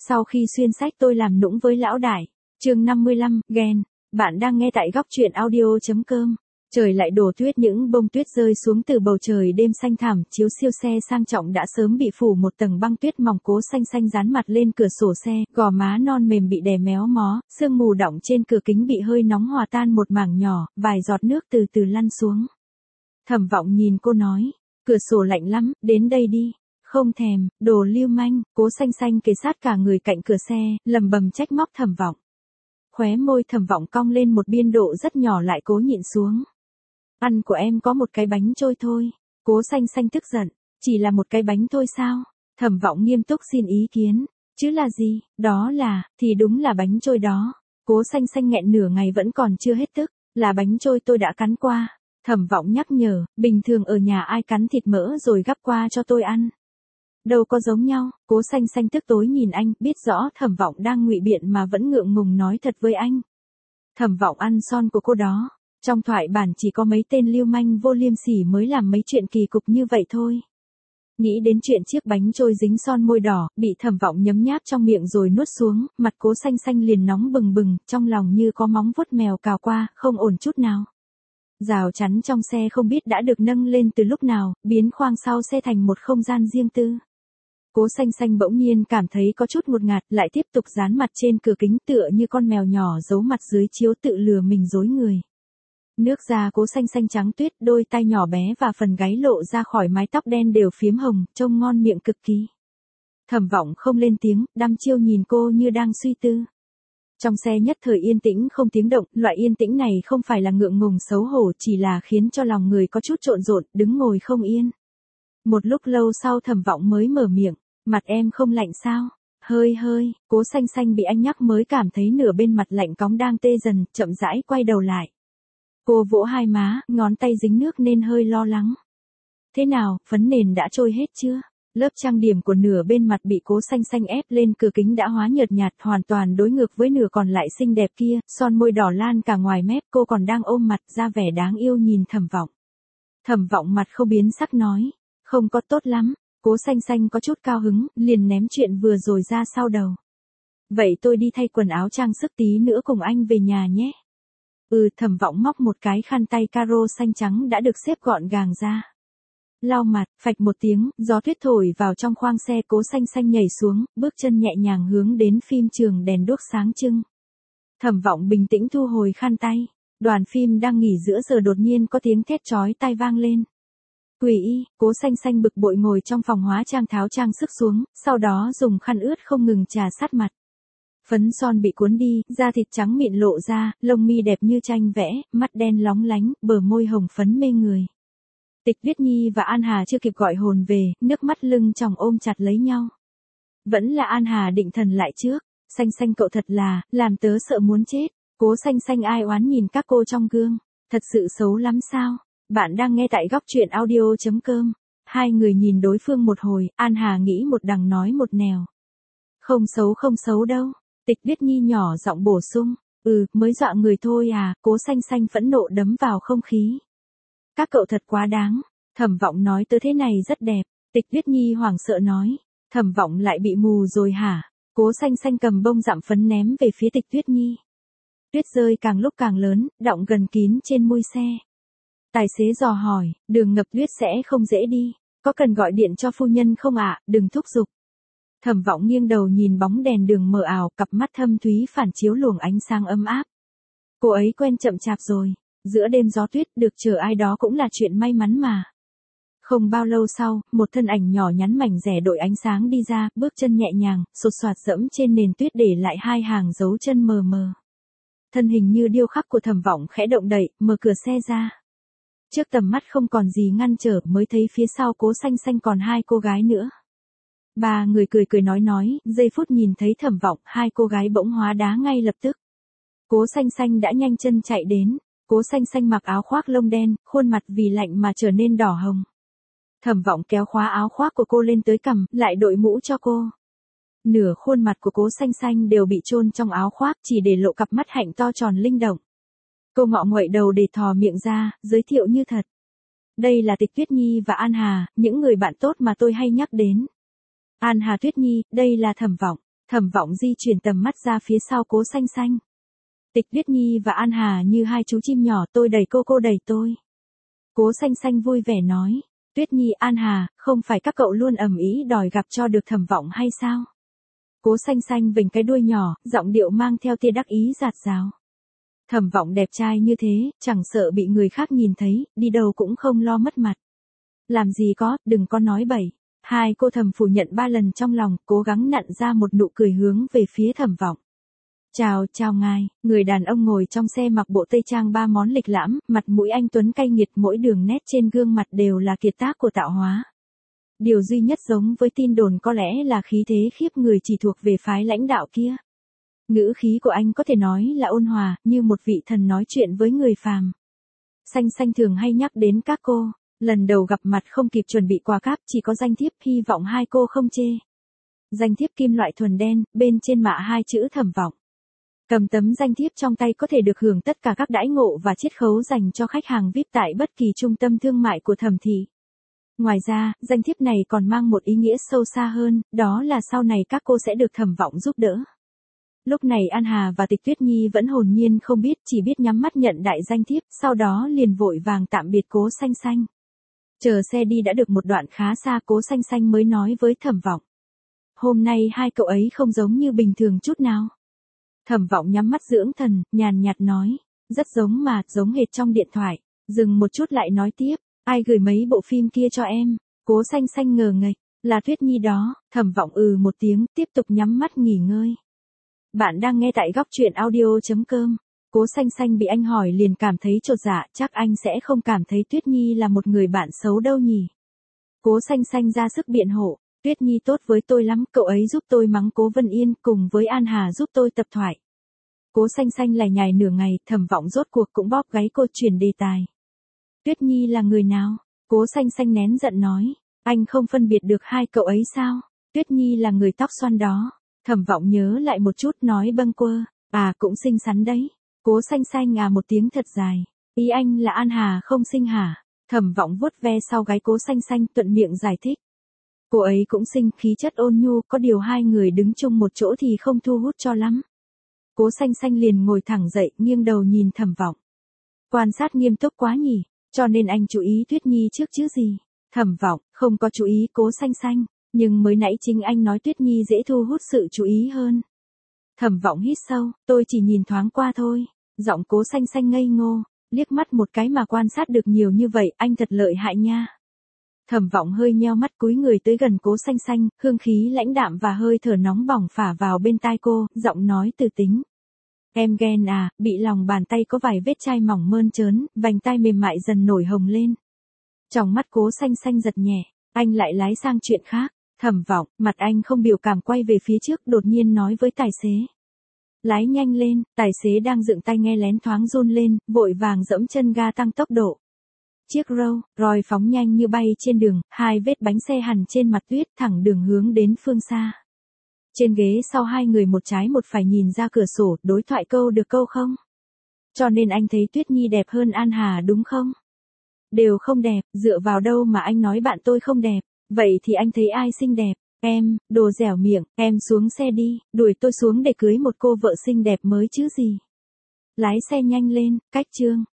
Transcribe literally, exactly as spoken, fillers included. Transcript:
Sau khi xuyên sách tôi làm nũng với lão đại. Chương năm mươi lăm, ghen. Bạn đang nghe tại góc truyện audio chấm com. Trời lại đổ tuyết, những bông tuyết rơi xuống từ bầu trời đêm xanh thẳm, chiếu siêu xe sang trọng đã sớm bị phủ một tầng băng tuyết mỏng. Cố Xanh Xanh dán mặt lên cửa sổ xe, gò má non mềm bị đè méo mó, sương mù đọng trên cửa kính bị hơi nóng hòa tan một mảng nhỏ, vài giọt nước từ từ lăn xuống. Thẩm Vọng nhìn cô nói, cửa sổ lạnh lắm, đến đây đi. Không thèm, đồ lưu manh. Cố Xanh Xanh kề sát cả người cạnh cửa xe, lầm bầm trách móc Thẩm Vọng. Khóe môi Thẩm Vọng cong lên một biên độ rất nhỏ lại cố nhịn xuống. Ăn của em có một cái bánh trôi thôi. Cố Xanh Xanh tức giận, chỉ là một cái bánh thôi sao? Thẩm Vọng nghiêm túc xin ý kiến, chứ là gì? Đó là, thì đúng là bánh trôi đó. Cố Xanh Xanh nghẹn nửa ngày vẫn còn chưa hết tức, là bánh trôi tôi đã cắn qua. Thẩm Vọng nhắc nhở, bình thường ở nhà ai cắn thịt mỡ rồi gắp qua cho tôi ăn. Đâu có giống nhau. Cố Xanh Xanh tức tối nhìn anh, biết rõ Thẩm Vọng đang ngụy biện mà vẫn ngượng ngùng nói thật với anh. Thẩm Vọng ăn son của cô đó. Trong thoại bản chỉ có mấy tên lưu manh vô liêm sỉ mới làm mấy chuyện kỳ cục như vậy thôi. Nghĩ đến chuyện chiếc bánh trôi dính son môi đỏ, bị Thẩm Vọng nhấm nháp trong miệng rồi nuốt xuống, mặt Cố Xanh Xanh liền nóng bừng bừng, trong lòng như có móng vuốt mèo cào qua, không ổn chút nào. Rào chắn trong xe không biết đã được nâng lên từ lúc nào, biến khoang sau xe thành một không gian riêng tư. Cố Xanh Xanh bỗng nhiên cảm thấy có chút ngột ngạt, lại tiếp tục dán mặt trên cửa kính tựa như con mèo nhỏ giấu mặt dưới chiếu tự lừa mình dối người. Nước da Cố Xanh Xanh trắng tuyết, đôi tai nhỏ bé và phần gáy lộ ra khỏi mái tóc đen đều phiếm hồng, trông ngon miệng cực kỳ. Thẩm Vọng không lên tiếng, đăm chiêu nhìn cô như đang suy tư. Trong xe nhất thời yên tĩnh không tiếng động, loại yên tĩnh này không phải là ngượng ngùng xấu hổ, chỉ là khiến cho lòng người có chút trộn rộn, đứng ngồi không yên. Một lúc lâu sau Thẩm Vọng mới mở miệng, mặt em không lạnh sao? Hơi hơi. Cố Xanh Xanh bị anh nhắc mới cảm thấy nửa bên mặt lạnh cóng đang tê dần, chậm rãi quay đầu lại. Cô vỗ hai má, ngón tay dính nước nên hơi lo lắng. Thế nào, phấn nền đã trôi hết chưa? Lớp trang điểm của nửa bên mặt bị Cố Xanh Xanh ép lên cửa kính đã hóa nhợt nhạt, hoàn toàn đối ngược với nửa còn lại xinh đẹp kia, son môi đỏ lan cả ngoài mép, cô còn đang ôm mặt ra vẻ đáng yêu nhìn Thẩm Vọng. Thẩm Vọng mặt không biến sắc nói, không có tốt lắm. Cố Xanh Xanh có chút cao hứng, liền ném chuyện vừa rồi ra sau đầu. Vậy tôi đi thay quần áo trang sức tí nữa cùng anh về nhà nhé. Ừ. Thẩm Vọng móc một cái khăn tay caro xanh trắng đã được xếp gọn gàng ra. Lau mặt, phạch một tiếng, gió tuyết thổi vào trong khoang xe. Cố Xanh Xanh nhảy xuống, bước chân nhẹ nhàng hướng đến phim trường đèn đuốc sáng trưng. Thẩm Vọng bình tĩnh thu hồi khăn tay. Đoàn phim đang nghỉ giữa giờ đột nhiên có tiếng thét chói tai vang lên. Quỷ y. Cố Xanh Xanh bực bội ngồi trong phòng hóa trang tháo trang sức xuống, sau đó dùng khăn ướt không ngừng chà sát mặt. Phấn son bị cuốn đi, da thịt trắng mịn lộ ra, lông mi đẹp như tranh vẽ, mắt đen lóng lánh, bờ môi hồng phấn mê người. Tịch Viết Nhi và An Hà chưa kịp gọi hồn về, nước mắt lưng tròng ôm chặt lấy nhau. Vẫn là An Hà định thần lại trước. Xanh Xanh cậu thật là, làm tớ sợ muốn chết. Cố Xanh Xanh ai oán nhìn các cô trong gương. Thật sự xấu lắm sao? Bạn đang nghe tại góc truyện audio chấm com. Hai người nhìn đối phương một hồi, An Hà nghĩ một đằng nói một nẻo. Không xấu không xấu đâu. Tịch Viết Nhi nhỏ giọng bổ sung. Ừ, mới dọa người thôi à. Cố Xanh Xanh phẫn nộ đấm vào không khí. Các cậu thật quá đáng. Thẩm Vọng nói tớ thế này rất đẹp. Tịch Viết Nhi hoảng sợ nói. Thẩm Vọng lại bị mù rồi hả? Cố Xanh Xanh cầm bông dặm phấn ném về phía Tịch Viết Nhi. Tuyết rơi càng lúc càng lớn, đọng gần kín trên mui xe. Tài xế dò hỏi, đường ngập tuyết sẽ không dễ đi. Có cần gọi điện cho phu nhân không ạ? Đừng thúc giục. Thẩm Vọng nghiêng đầu nhìn bóng đèn đường mờ ảo, cặp mắt thâm thúy phản chiếu luồng ánh sáng ấm áp. Cô ấy quen chậm chạp rồi. Giữa đêm gió tuyết, được chờ ai đó cũng là chuyện may mắn mà. Không bao lâu sau, một thân ảnh nhỏ nhắn mảnh rẻ đội ánh sáng đi ra, bước chân nhẹ nhàng, sột soạt dẫm trên nền tuyết để lại hai hàng dấu chân mờ mờ. Thân hình như điêu khắc của Thẩm Vọng khẽ động đậy, mở cửa xe ra. Trước tầm mắt không còn gì ngăn trở, mới thấy phía sau Cố Xanh Xanh còn hai cô gái nữa. Ba người cười cười nói nói, giây phút nhìn thấy Thẩm Vọng, hai cô gái bỗng hóa đá ngay lập tức. Cố Xanh Xanh đã nhanh chân chạy đến. Cố Xanh Xanh mặc áo khoác lông đen, khuôn mặt vì lạnh mà trở nên đỏ hồng. Thẩm Vọng kéo khóa áo khoác của cô lên tới cằm, lại đội mũ cho cô. Nửa khuôn mặt của Cố Xanh Xanh đều bị chôn trong áo khoác, chỉ để lộ cặp mắt hạnh to tròn linh động. Cô ngọ nguậy đầu để thò miệng ra, giới thiệu như thật. Đây là Tịch Tuyết Nhi và An Hà, những người bạn tốt mà tôi hay nhắc đến. An Hà Tuyết Nhi, đây là Thẩm Vọng. Thẩm Vọng di chuyển tầm mắt ra phía sau Cố Xanh Xanh. Tịch Tuyết Nhi và An Hà như hai chú chim nhỏ, tôi đẩy cô, cô đẩy tôi. Cố Xanh Xanh vui vẻ nói, Tuyết Nhi, An Hà, không phải các cậu luôn ầm ĩ đòi gặp cho được Thẩm Vọng hay sao? Cố Xanh Xanh vểnh cái đuôi nhỏ, giọng điệu mang theo tia đắc ý dạt dào. Thẩm Vọng đẹp trai như thế, chẳng sợ bị người khác nhìn thấy, đi đâu cũng không lo mất mặt. Làm gì có, đừng có nói bậy. Hai cô thầm phủ nhận ba lần trong lòng, cố gắng nặn ra một nụ cười hướng về phía Thẩm Vọng. Chào, chào ngài, người đàn ông ngồi trong xe mặc bộ tây trang ba món lịch lãm, mặt mũi anh tuấn cay nghiệt, mỗi đường nét trên gương mặt đều là kiệt tác của tạo hóa. Điều duy nhất giống với tin đồn có lẽ là khí thế khiếp người chỉ thuộc về phái lãnh đạo kia. Ngữ khí của anh có thể nói là ôn hòa, như một vị thần nói chuyện với người phàm. Xanh Xanh thường hay nhắc đến các cô, lần đầu gặp mặt không kịp chuẩn bị quà cáp, chỉ có danh thiếp, hy vọng hai cô không chê. Danh thiếp kim loại thuần đen, bên trên mạ hai chữ Thẩm Vọng. Cầm tấm danh thiếp trong tay có thể được hưởng tất cả các đãi ngộ và chiết khấu dành cho khách hàng vi ai pi tại bất kỳ trung tâm thương mại của Thẩm thị. Ngoài ra, danh thiếp này còn mang một ý nghĩa sâu xa hơn, đó là sau này các cô sẽ được Thẩm Vọng giúp đỡ. Lúc này An Hà và Tịch Tuyết Nhi vẫn hồn nhiên không biết, chỉ biết nhắm mắt nhận đại danh thiếp, sau đó liền vội vàng tạm biệt Cố Xanh Xanh. Chờ xe đi đã được một đoạn khá xa, Cố Xanh Xanh mới nói với Thẩm Vọng. Hôm nay hai cậu ấy không giống như bình thường chút nào. Thẩm Vọng nhắm mắt dưỡng thần, nhàn nhạt nói, rất giống mà, giống hệt trong điện thoại. Dừng một chút lại nói tiếp, ai gửi mấy bộ phim kia cho em? Cố Xanh Xanh ngờ nghệch, là Tuyết Nhi đó. Thẩm Vọng ừ một tiếng, tiếp tục nhắm mắt nghỉ ngơi. Bạn đang nghe tại góc truyện audio chấm com. Cố Xanh Xanh bị anh hỏi liền cảm thấy chột dạ, chắc anh sẽ không cảm thấy Tuyết Nhi là một người bạn xấu đâu nhỉ. Cố Xanh Xanh ra sức biện hộ, Tuyết Nhi tốt với tôi lắm, cậu ấy giúp tôi mắng Cố Vân Yên, cùng với An Hà giúp tôi tập thoại. Cố Xanh Xanh lải nhải nửa ngày, Thẩm Vọng rốt cuộc cũng bóp gáy cô, chuyển đề tài. Tuyết Nhi là người nào? Cố Xanh Xanh nén giận nói, anh không phân biệt được hai cậu ấy sao? Tuyết Nhi là người tóc xoăn đó. Thẩm Vọng nhớ lại một chút nói bâng quơ, à cũng xinh xắn đấy. Cố Xanh Xanh à một tiếng thật dài, ý anh là An Hà không xinh hả? Thẩm Vọng vuốt ve sau gáy Cố Xanh Xanh, thuận miệng giải thích. Cô ấy cũng xinh, khí chất ôn nhu, có điều hai người đứng chung một chỗ thì không thu hút cho lắm. Cố Xanh Xanh liền ngồi thẳng dậy, nghiêng đầu nhìn Thẩm Vọng. Quan sát nghiêm túc quá nhỉ, cho nên anh chú ý Tuyết Nhi trước chứ gì? Thẩm Vọng không có chú ý Cố Xanh Xanh, nhưng mới nãy chính anh nói Tuyết Nhi dễ thu hút sự chú ý hơn. Thẩm Vọng hít sâu, tôi chỉ nhìn thoáng qua thôi. Giọng Cố Xanh Xanh ngây ngô, liếc mắt một cái mà quan sát được nhiều như vậy, anh thật lợi hại nha. Thẩm Vọng hơi nheo mắt cúi người tới gần Cố Xanh Xanh, hương khí lãnh đạm và hơi thở nóng bỏng phả vào bên tai cô, giọng nói từ tính. Em ghen à? Bị lòng bàn tay có vài vết chai mỏng mơn trớn, vành tai mềm mại dần nổi hồng lên. Trong mắt Cố Xanh Xanh giật nhẹ, anh lại lái sang chuyện khác. Thẩm Vọng, mặt anh không biểu cảm quay về phía trước, đột nhiên nói với tài xế. Lái nhanh lên, tài xế đang dựng tai nghe lén thoáng run lên, vội vàng giẫm chân ga tăng tốc độ. Chiếc Rolls Royce phóng nhanh như bay trên đường, hai vết bánh xe hằn trên mặt tuyết, thẳng đường hướng đến phương xa. Trên ghế sau hai người một trái một phải nhìn ra cửa sổ, đối thoại câu được câu không. Cho nên anh thấy Tuyết Nhi đẹp hơn An Hà đúng không? Đều không đẹp, dựa vào đâu mà anh nói bạn tôi không đẹp? Vậy thì anh thấy ai xinh đẹp? Em, đồ dẻo miệng, em xuống xe đi, đuổi tôi xuống để cưới một cô vợ xinh đẹp mới chứ gì. Lái xe nhanh lên, cách Trương